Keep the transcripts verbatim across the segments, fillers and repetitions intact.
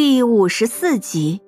第五十四集。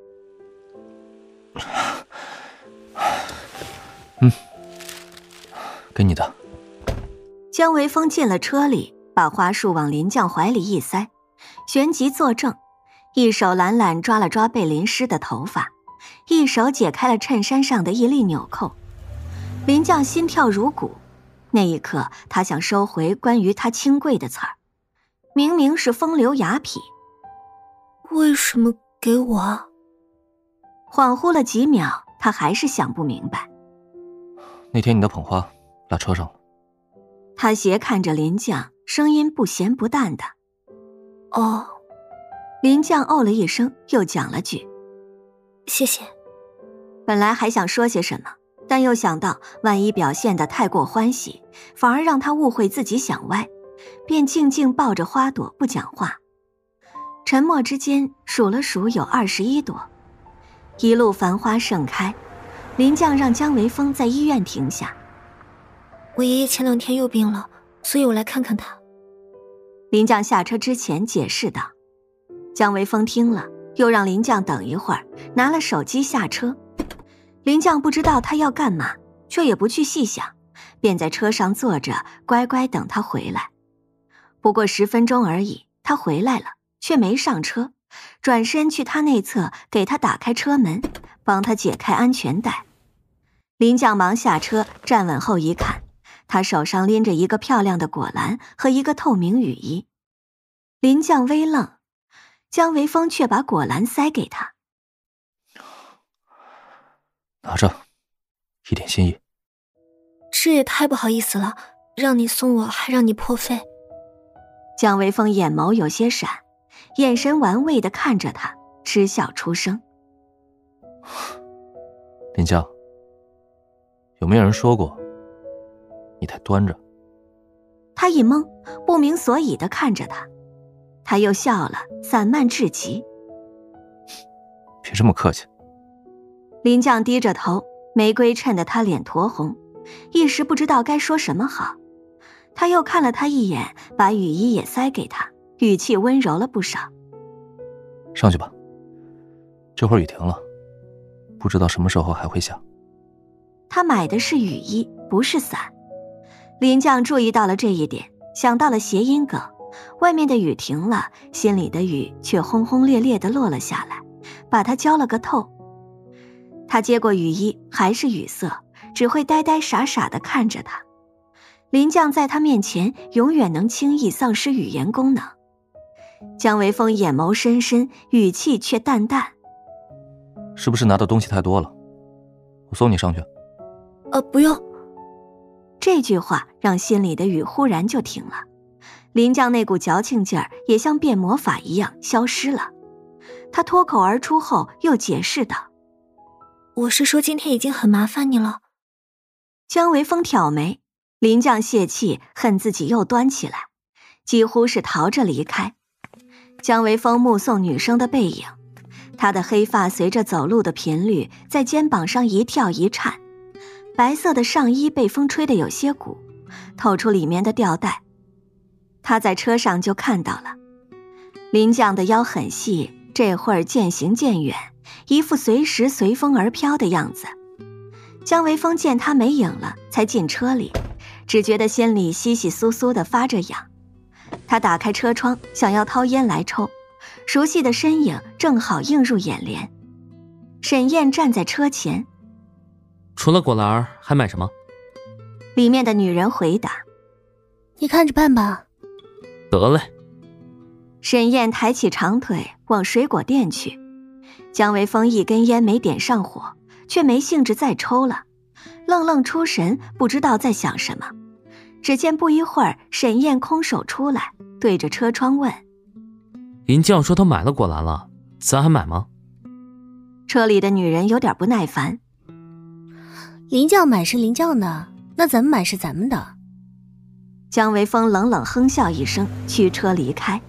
嗯，给你的。 江维峰进了车里，把花束往林绛怀里一塞，旋即坐正，一手懒懒抓了抓被淋湿的头发，一手解开了衬衫上的一粒纽扣。林绛心跳如鼓，那一刻他想收回关于他清贵的词儿，明明是风流雅痞， 为什么给我啊？ 恍惚了几秒，他还是想不明白。 那天你的捧花落车上了。 他斜看着林绛，声音不咸不淡的。 哦。 林绛哦了一声，又讲了句谢谢。 本来还想说些什么，但又想到万一表现得太过欢喜，反而让他误会自己想歪，便静静抱着花朵不讲话。沉默之间数了数，有二十一朵。一路繁花盛开，林绛让江维峰在医院停下。 我爷爷前两天又病了，所以我来看看他。 林绛下车之前解释道。江维峰听了，又让林绛等一会儿，拿了手机下车。林绛不知道他要干嘛，却也不去细想，便在车上坐着，乖乖等他回来。不过十分钟而已，他回来了，却没上车，转身去他内侧给他打开车门，帮他解开安全带。林绛忙下车，站稳后一看，他手上拎着一个漂亮的果篮和一个透明雨衣。林绛微愣，江维峰却把果篮塞给他。 拿着，一点心意。 这也太不好意思了，让你送我还让你破费。 江维峰眼眸有些闪，眼神玩味地看着他，嗤笑出声。 林绛，有没有人说过你太端着？ 他一懵，不明所以地看着他，他又笑了，散漫至极。 别这么客气。 林绛低着头，玫瑰衬得他脸酡红，一时不知道该说什么好。他又看了他一眼，把雨衣也塞给他，语气温柔了不少。 上去吧，这会儿雨停了，不知道什么时候还会下。 他买的是雨衣，不是伞。林绛注意到了这一点，想到了谐音梗，外面的雨停了，心里的雨却轰轰烈烈地落了下来，把他浇了个透。他接过雨衣，还是雨色，只会呆呆傻傻地看着他。林绛在他面前永远能轻易丧失语言功能。江维峰眼眸深深，语气却淡淡。 是不是拿的东西太多了？我送你上去。 呃，不用。 这句话让心里的雨忽然就停了，林绛那股矫情劲儿也像变魔法一样消失了。他脱口而出后又解释道： 我是说今天已经很麻烦你了。 江维峰挑眉，林绛泄气，恨自己又端起来，几乎是逃着离开。江维峰目送女生的背影，他的黑发随着走路的频率在肩膀上一跳一颤，白色的上衣被风吹得有些鼓，透出里面的吊带。他在车上就看到了，林绛的腰很细，这会儿渐行渐远，一副随时随风而飘的样子。江维峰见他没影了，才进车里，只觉得心里窸窸窣窣的发着痒。他打开车窗，想要掏烟来抽，熟悉的身影正好映入眼帘。沈燕站在车前。 除了果篮还买什么？ 里面的女人回答： 你看着办吧。 得嘞。 沈燕抬起长腿往水果店去。江维峰一根烟没点上火，却没兴致再抽了，愣愣出神，不知道在想什么。只见不一会儿，沈燕空手出来，对着车窗问： 林绛说他买了果篮了，咱还买吗？ 车里的女人有点不耐烦。 林绛买是林绛的，那咱们买是咱们的。 江维峰冷冷哼笑一声，驱车离开。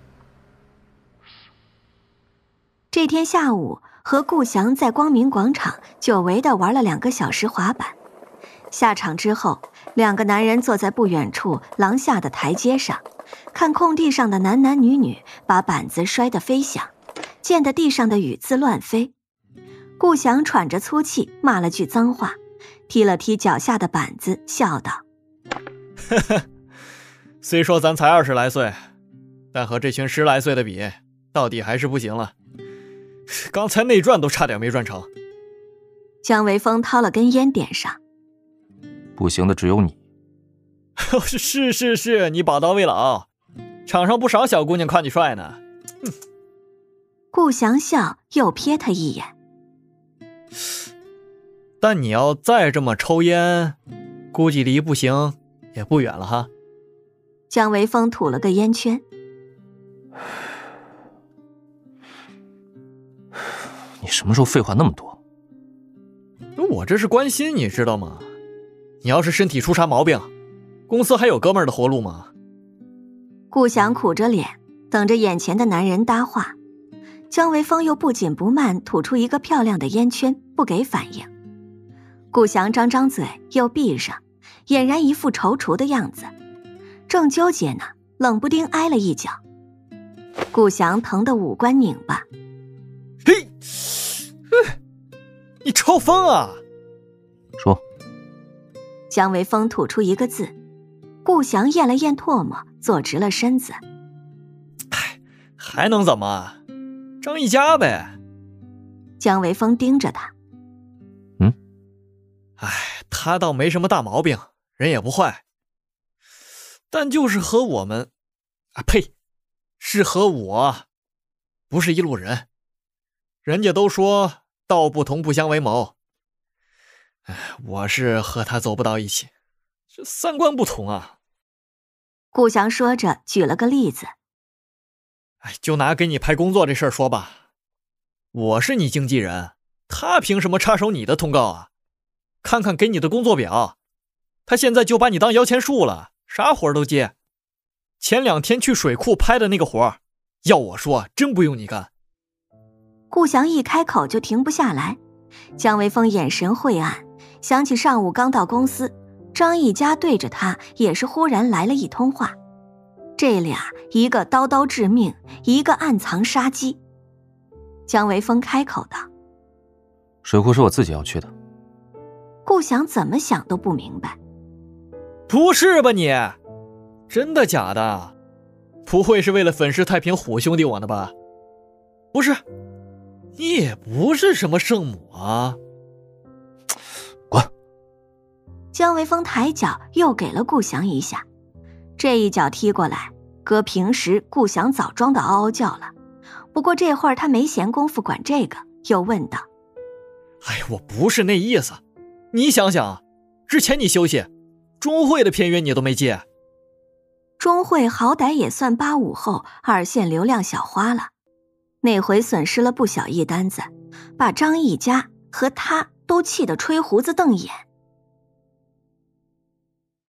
这天下午，和顾翔在光明广场久违地玩了两个小时滑板。下场之后，两个男人坐在不远处廊下的台阶上，看空地上的男男女女把板子摔得飞响， 溅得地上的雨渍乱飞。顾翔喘着粗气骂了句脏话，踢了踢脚下的板子，笑道： 呵呵，虽说咱才二十来岁，但和这群十来岁的比，到底还是不行了。刚才内转都差点没转成。 姜维峰掏了根烟点上， 不行的只有你。 是是是，你把刀未老，场上不少小姑娘夸你帅呢。嗯、 顾翔笑，又瞥他一眼。 但你要再这么抽烟，估计离不行也不远了哈。 姜维峰吐了个烟圈。 你什么时候废话那么多？ 我这是关心你知道吗？你要是身体出啥毛病，公司还有哥们儿的活路吗？ 顾翔苦着脸等着眼前的男人搭话，姜维峰又不紧不慢吐出一个漂亮的烟圈，不给反应。顾翔张张嘴又闭上，俨然一副踌躇的样子。正纠结呢，冷不丁挨了一脚，顾翔疼得五官拧巴。 嘿，你抽风啊！ 说。 姜维峰吐出一个字，顾翔咽了咽唾沫，坐直了身子。 唉，还能怎么？张一家呗。 姜维峰盯着他。 嗯？ 唉，他倒没什么大毛病，人也不坏，但就是和我们，啊呸，是和我，不是一路人。人家都说道不同不相为谋，唉，我是和他走不到一起，这三观不同啊。 顾翔说着举了个例子。 哎，就拿给你派工作这事儿说吧，我是你经纪人，他凭什么插手你的通告啊？看看给你的工作表，他现在就把你当摇钱树了，啥活都接。前两天去水库拍的那个活，要我说真不用你干。 顾翔一开口就停不下来，姜维峰眼神晦暗，想起上午刚到公司，张一家对着他也是忽然来了一通话，这俩一个刀刀致命，一个暗藏杀机。姜维峰开口道： 水库是我自己要去的。 顾翔怎么想都不明白。 不是吧你？真的假的？不会是为了粉饰太平虎兄弟我呢吧？不是，你也不是什么圣母啊。 滚！ 姜维峰抬脚又给了顾翔一下，这一脚踢过来，搁平时顾翔早装的嗷嗷叫了。不过这会儿他没闲工夫管这个，又问道： 哎，我不是那意思，你想想，之前你休息，钟会的片约你都没接。 钟会好歹也算八五后二线流量小花了，那回损失了不小一单子，把张一家和他都气得吹胡子瞪眼。